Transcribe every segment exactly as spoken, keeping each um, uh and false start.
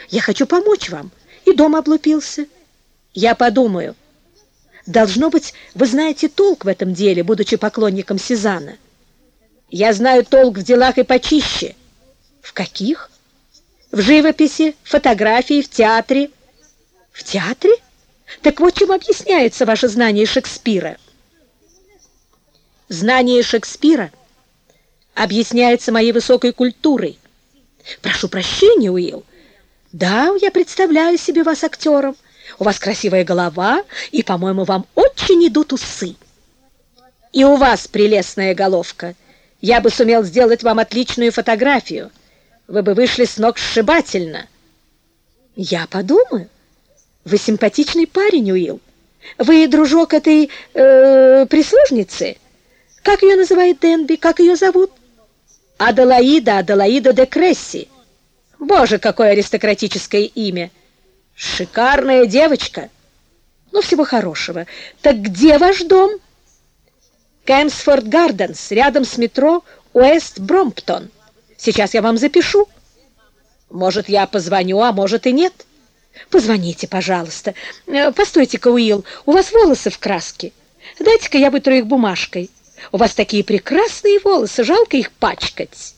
Я хочу помочь вам, и дом облупился. Я подумаю. Должно быть, вы знаете толк в этом деле, будучи поклонником Сезанна. Я знаю толк в делах и почище. В каких? В живописи, фотографии, в театре. В театре? Так вот чем объясняется ваше знание Шекспира. Знание Шекспира объясняется моей высокой культурой. Прошу прощения, Уилл. Да, я представляю себе вас актером. У вас красивая голова, и, по-моему, вам очень идут усы. И у вас прелестная головка. Я бы сумел сделать вам отличную фотографию. Вы бы вышли с ног сшибательно. Я подумаю. Вы симпатичный парень, Уилл. Вы дружок этой э, прислужницы? Как ее называет Денби? Как ее зовут? Аделаида, Аделаида де Кресси. Боже, какое аристократическое имя! Шикарная девочка. Ну, всего хорошего. Так где ваш дом? Кэмпсфорд Гарденс, рядом с метро Уэст-Бромптон. Сейчас я вам запишу. Может, я позвоню, а может и нет. Позвоните, пожалуйста. Постойте-ка, Уилл, у вас волосы в краске. Дайте-ка я вытру их бумажкой. У вас такие прекрасные волосы, жалко их пачкать.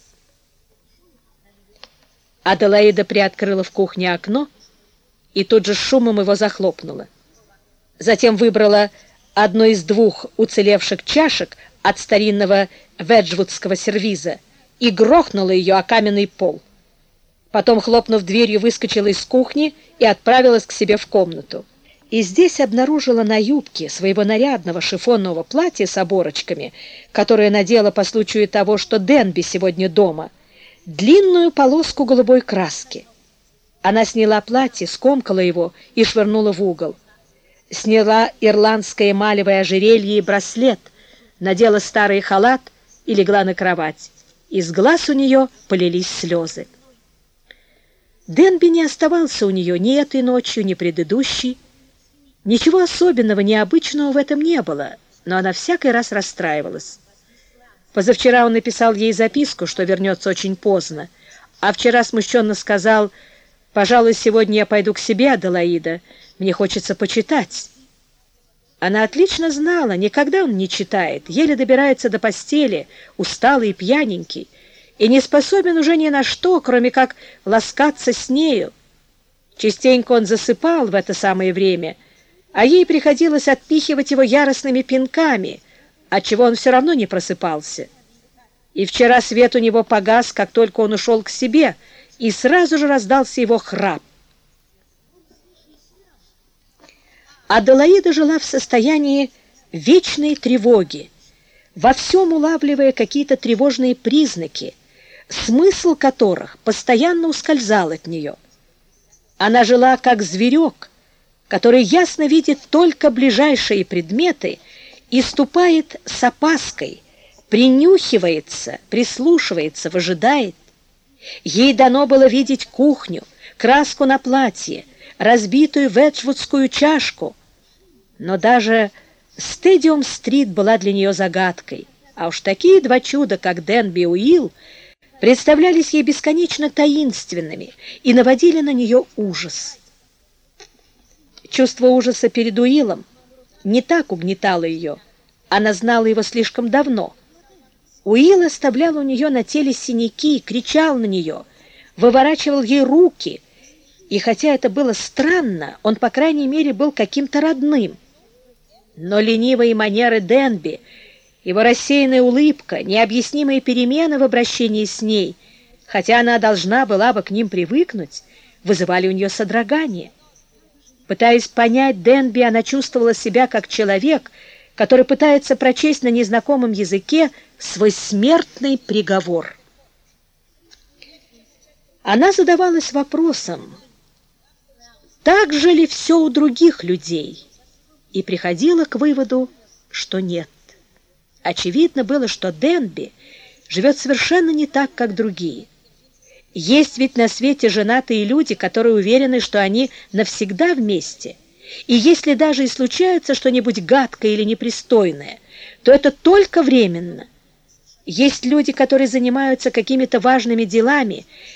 Аделаида приоткрыла в кухне окно и тут же с шумом его захлопнула. Затем выбрала одну из двух уцелевших чашек от старинного веджвудского сервиза и грохнула ее о каменный пол. Потом, хлопнув дверью, выскочила из кухни и отправилась к себе в комнату. И здесь обнаружила на юбке своего нарядного шифонного платья с оборочками, которое надела по случаю того, что Денби сегодня дома, длинную полоску голубой краски. Она сняла платье, скомкала его и швырнула в угол. Сняла ирландское эмалевое ожерелье и браслет, надела старый халат и легла на кровать. Из глаз у нее полились слезы. Денби не оставался у нее ни этой ночью, ни предыдущей. Ничего особенного, необычного в этом не было, но она всякий раз расстраивалась. Позавчера он написал ей записку, что вернется очень поздно, а вчера смущенно сказал: «Пожалуй, сегодня я пойду к себе, Аделаида, мне хочется почитать». Она отлично знала, никогда он не читает, еле добирается до постели, усталый и пьяненький, и не способен уже ни на что, кроме как ласкаться с нею. Частенько он засыпал в это самое время, а ей приходилось отпихивать его яростными пинками, отчего он все равно не просыпался. И вчера свет у него погас, как только он ушел к себе, и сразу же раздался его храп. Аделаида жила в состоянии вечной тревоги, во всем улавливая какие-то тревожные признаки, смысл которых постоянно ускользал от нее. Она жила как зверек, который ясно видит только ближайшие предметы и ступает с опаской, принюхивается, прислушивается, выжидает. Ей дано было видеть кухню, краску на платье, разбитую веджвудскую чашку. Но даже Стадиум-стрит была для нее загадкой, а уж такие два чуда, как Денби и Уилл, представлялись ей бесконечно таинственными и наводили на нее ужас. Чувство ужаса перед Уиллом не так угнетало ее, она знала его слишком давно. Уилл оставлял у нее на теле синяки, кричал на нее, выворачивал ей руки, и хотя это было странно, он, по крайней мере, был каким-то родным. Но ленивые манеры Денби, его рассеянная улыбка, необъяснимые перемены в обращении с ней, хотя она должна была бы к ним привыкнуть, вызывали у нее содрогание. Пытаясь понять Денби, она чувствовала себя как человек, который пытается прочесть на незнакомом языке свой смертный приговор. Она задавалась вопросом, так же ли все у других людей, и приходила к выводу, что нет. Очевидно было, что Денби живет совершенно не так, как другие. Есть ведь на свете женатые люди, которые уверены, что они навсегда вместе, и если даже и случается что-нибудь гадкое или непристойное, то это только временно. Есть люди, которые занимаются какими-то важными делами,